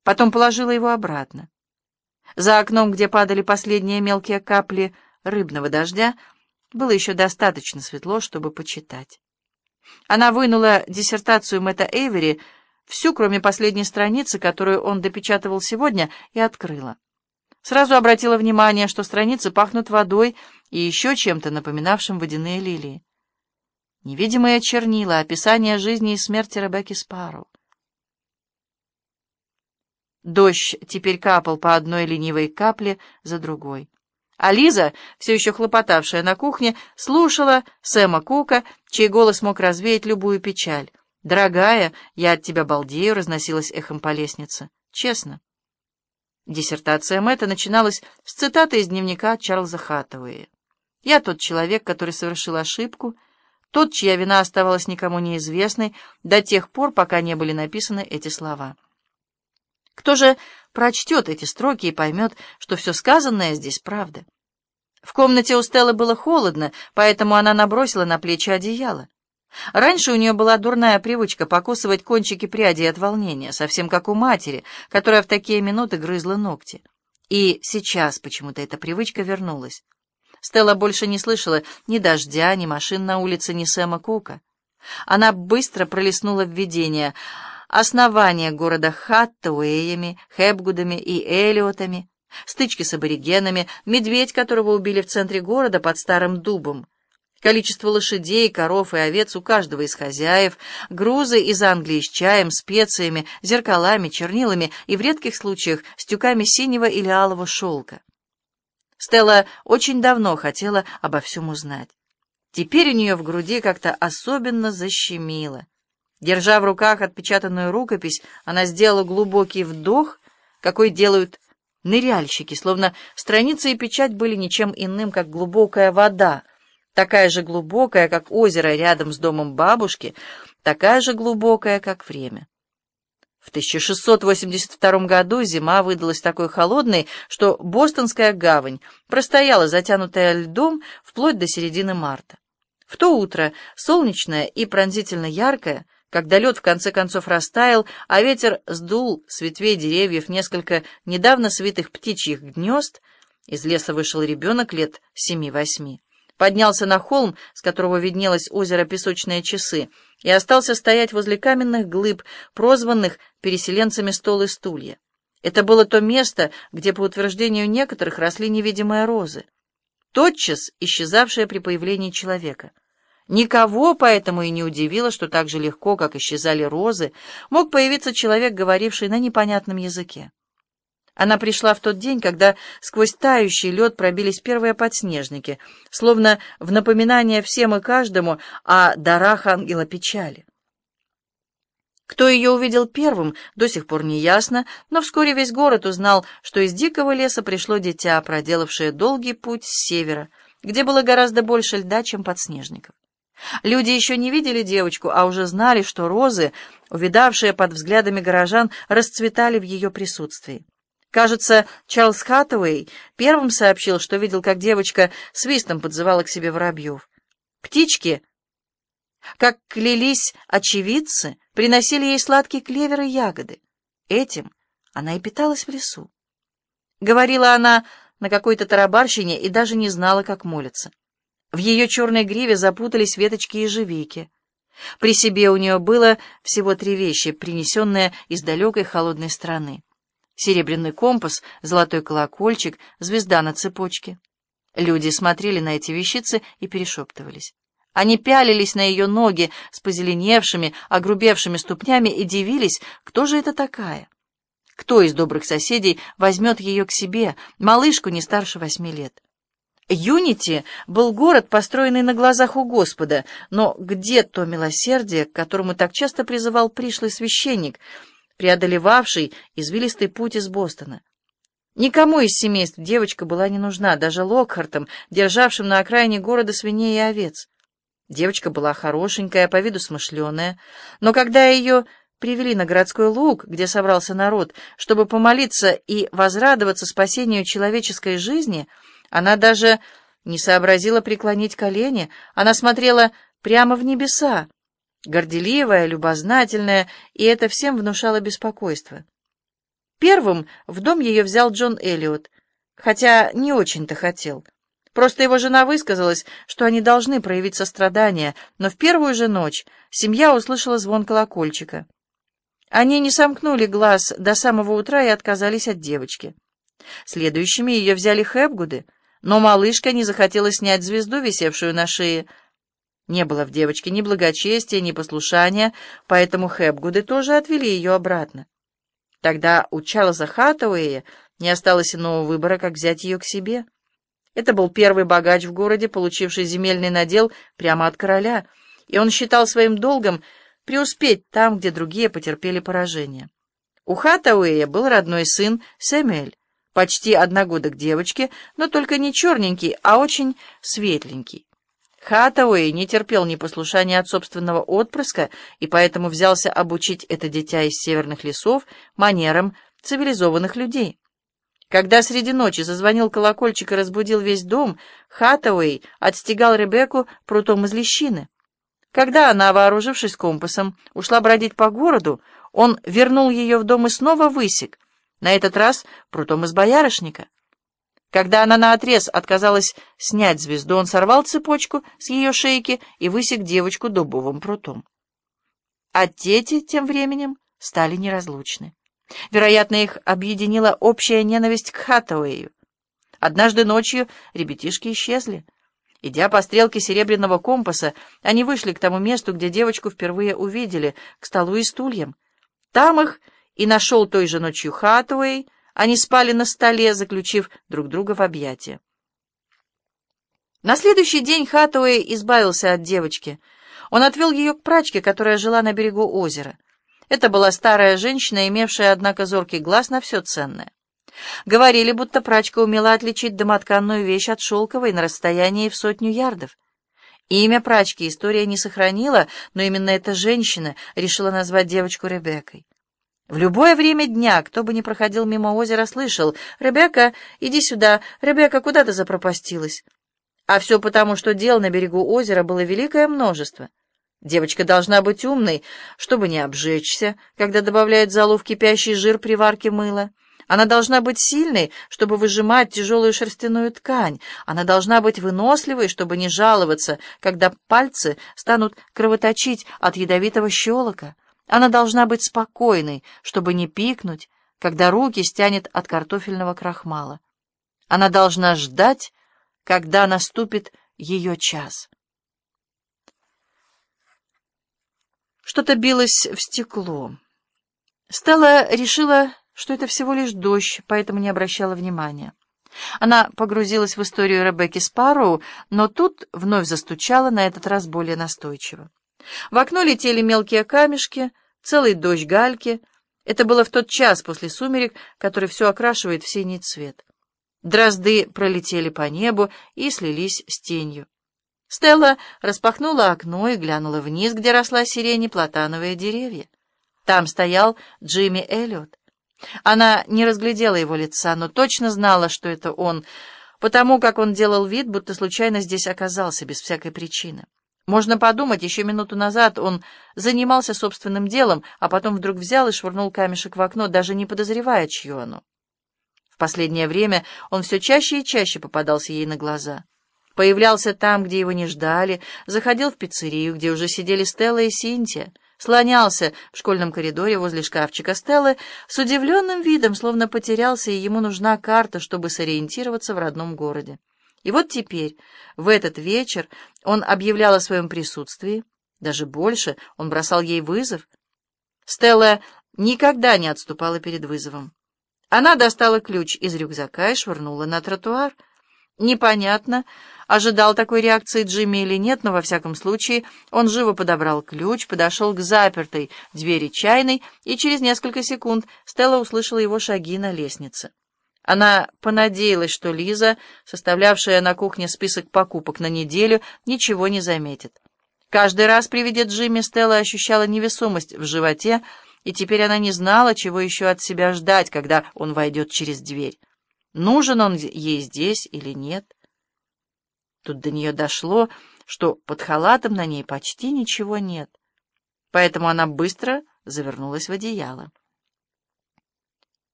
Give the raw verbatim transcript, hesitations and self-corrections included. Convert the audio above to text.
Потом положила его обратно. За окном, где падали последние мелкие капли рыбного дождя, было еще достаточно светло, чтобы почитать. Она вынула диссертацию Мэтта Эйвери, всю, кроме последней страницы, которую он допечатывал сегодня, и открыла. Сразу обратила внимание, что страницы пахнут водой и еще чем-то, напоминавшим водяные лилии. Невидимые чернила, описание жизни и смерти Ребекки Спарроу. Дождь теперь капал по одной ленивой капле за другой. А Лиза, все еще хлопотавшая на кухне, слушала Сэма Кука, чей голос мог развеять любую печаль. «Дорогая, я от тебя балдею», — разносилась эхом по лестнице. Честно. Диссертация Мэтта начиналась с цитаты из дневника Чарльза Хаттауэя. «Я тот человек, который совершил ошибку, тот, чья вина оставалась никому неизвестной до тех пор, пока не были написаны эти слова». Кто же прочтет эти строки и поймет, что все сказанное здесь правда? В комнате у Стеллы было холодно, поэтому она набросила на плечи одеяло. Раньше у нее была дурная привычка покусывать кончики прядей от волнения, совсем как у матери, которая в такие минуты грызла ногти. И сейчас почему-то эта привычка вернулась. Стелла больше не слышала ни дождя, ни машин на улице, ни Сэма Кука. Она быстро пролистнула введение: основание города Хаттауэями, Хепгудами и Эллиотами, стычки с аборигенами, медведь, которого убили в центре города под старым дубом, количество лошадей, коров и овец у каждого из хозяев, грузы из Англии с чаем, специями, зеркалами, чернилами и в редких случаях с тюками синего или алого шелка. Стелла очень давно хотела обо всем узнать. Теперь у нее в груди как-то особенно защемило. Держа в руках отпечатанную рукопись, она сделала глубокий вдох, какой делают ныряльщики, словно страницы и печать были ничем иным, как глубокая вода, такая же глубокая, как озеро рядом с домом бабушки, такая же глубокая, как время. В тысяча шестьсот восемьдесят втором году зима выдалась такой холодной, что Бостонская гавань простояла, затянутая льдом, вплоть до середины марта. В то утро, солнечное и пронзительно яркое, когда лед в конце концов растаял, а ветер сдул с ветвей деревьев несколько недавно свитых птичьих гнезд, из леса вышел ребенок лет семи-восьми, поднялся на холм, с которого виднелось озеро Песочные часы, и остался стоять возле каменных глыб, прозванных переселенцами стол и стулья. Это было то место, где, по утверждению некоторых, росли невидимые розы, тотчас исчезавшие при появлении человека. Никого поэтому и не удивило, что так же легко, как исчезали розы, мог появиться человек, говоривший на непонятном языке. Она пришла в тот день, когда сквозь тающий лед пробились первые подснежники, словно в напоминание всем и каждому о дарах ангела печали. Кто ее увидел первым, до сих пор не ясно, но вскоре весь город узнал, что из дикого леса пришло дитя, проделавшее долгий путь с севера, где было гораздо больше льда, чем подснежников. Люди еще не видели девочку, а уже знали, что розы, увидавшие под взглядами горожан, расцветали в ее присутствии. Кажется, Чарльз Хаттауэй первым сообщил, что видел, как девочка свистом подзывала к себе воробьев. Птички, как клялись очевидцы, приносили ей сладкий клевер и ягоды. Этим она и питалась в лесу. Говорила она на какой-то тарабарщине и даже не знала, как молиться. В ее черной гриве запутались веточки ежевики. При себе у нее было всего три вещи, принесенные из далекой холодной страны: серебряный компас, золотой колокольчик, звезда на цепочке. Люди смотрели на эти вещицы и перешептывались. Они пялились на ее ноги с позеленевшими, огрубевшими ступнями и дивились, кто же это такая. Кто из добрых соседей возьмет ее к себе, малышку не старше восьми лет? Юнити был город, построенный на глазах у Господа, но где то милосердие, к которому так часто призывал пришлый священник, преодолевавший извилистый путь из Бостона? Никому из семейств девочка была не нужна, даже Локхартам, державшим на окраине города свиней и овец. Девочка была хорошенькая, по виду смышленая, но когда ее привели на городской луг, где собрался народ, чтобы помолиться и возрадоваться спасению человеческой жизни, она даже не сообразила преклонить колени. Она смотрела прямо в небеса, горделивая, любознательная, и это всем внушало беспокойство. Первым в дом ее взял Джон Эллиот, хотя не очень-то хотел. Просто его жена высказалась, что они должны проявить сострадание, но в первую же ночь семья услышала звон колокольчика. Они не сомкнули глаз до самого утра и отказались от девочки. Следующими ее взяли Хэпгуды, но малышка не захотела снять звезду, висевшую на шее. Не было в девочке ни благочестия, ни послушания, поэтому Хэпгуды тоже отвели ее обратно. Тогда у Чарльза Хаттауэя не осталось иного выбора, как взять ее к себе. Это был первый богач в городе, получивший земельный надел прямо от короля, и он считал своим долгом преуспеть там, где другие потерпели поражение. У Хаттауэя был родной сын Сэмюэль, почти одногодок девочки, но только не черненький, а очень светленький. Хаттауэй не терпел непослушания от собственного отпрыска и поэтому взялся обучить это дитя из северных лесов манерам цивилизованных людей. Когда среди ночи зазвонил колокольчик и разбудил весь дом, Хаттауэй отстегал Ребекку прутом из лещины. Когда она, вооружившись компасом, ушла бродить по городу, он вернул ее в дом и снова высек, на этот раз прутом из боярышника. Когда она наотрез отказалась снять звезду, он сорвал цепочку с ее шейки и высек девочку дубовым прутом. А дети тем временем стали неразлучны. Вероятно, их объединила общая ненависть к Хаттауэю. Однажды ночью ребятишки исчезли. Идя по стрелке серебряного компаса, они вышли к тому месту, где девочку впервые увидели, к столу и стульям. Там их и нашел той же ночью Хаттауэй. Они спали на столе, заключив друг друга в объятия. На следующий день Хаттауэй избавился от девочки. Он отвел ее к прачке, которая жила на берегу озера. Это была старая женщина, имевшая, однако, зоркий глаз на все ценное. Говорили, будто прачка умела отличить домотканную вещь от шелковой на расстоянии в сотню ярдов. Имя прачки история не сохранила, но именно эта женщина решила назвать девочку Ребеккой. В любое время дня, кто бы ни проходил мимо озера, слышал: «Ребекка, иди сюда! Ребекка, куда ты запропастилась?» А все потому, что дел на берегу озера было великое множество. Девочка должна быть умной, чтобы не обжечься, когда добавляют в золу в кипящий жир при варке мыла. Она должна быть сильной, чтобы выжимать тяжелую шерстяную ткань. Она должна быть выносливой, чтобы не жаловаться, когда пальцы станут кровоточить от ядовитого щелока. Она должна быть спокойной, чтобы не пикнуть, когда руки стянет от картофельного крахмала. Она должна ждать, когда наступит ее час. Что-то билось в стекло. Стелла решила, что это всего лишь дождь, поэтому не обращала внимания. Она погрузилась в историю Ребекки Спарроу, но тут вновь застучала, на этот раз более настойчиво. В окно летели мелкие камешки, целый дождь гальки. Это было в тот час после сумерек, который все окрашивает в синий цвет. Дрозды пролетели по небу и слились с тенью. Стелла распахнула окно и глянула вниз, где росла сирень и платановые деревья. Там стоял Джимми Эллиот. Она не разглядела его лица, но точно знала, что это он, потому как он делал вид, будто случайно здесь оказался, без всякой причины. Можно подумать, еще минуту назад он занимался собственным делом, а потом вдруг взял и швырнул камешек в окно, даже не подозревая, чье оно. В последнее время он все чаще и чаще попадался ей на глаза. Появлялся там, где его не ждали, заходил в пиццерию, где уже сидели Стелла и Синтия, слонялся в школьном коридоре возле шкафчика Стеллы с удивленным видом, словно потерялся, и ему нужна карта, чтобы сориентироваться в родном городе. И вот теперь, в этот вечер, он объявлял о своем присутствии, даже больше, он бросал ей вызов. Стелла никогда не отступала перед вызовом. Она достала ключ из рюкзака и швырнула на тротуар. Непонятно, ожидал такой реакции Джимми или нет, но во всяком случае он живо подобрал ключ, подошел к запертой двери чайной, и через несколько секунд Стелла услышала его шаги на лестнице. Она понадеялась, что Лиза, составлявшая на кухне список покупок на неделю, ничего не заметит. Каждый раз при виде Джимми Стелла ощущала невесомость в животе, и теперь она не знала, чего еще от себя ждать, когда он войдет через дверь. Нужен он ей здесь или нет? Тут до нее дошло, что под халатом на ней почти ничего нет. Поэтому она быстро завернулась в одеяло.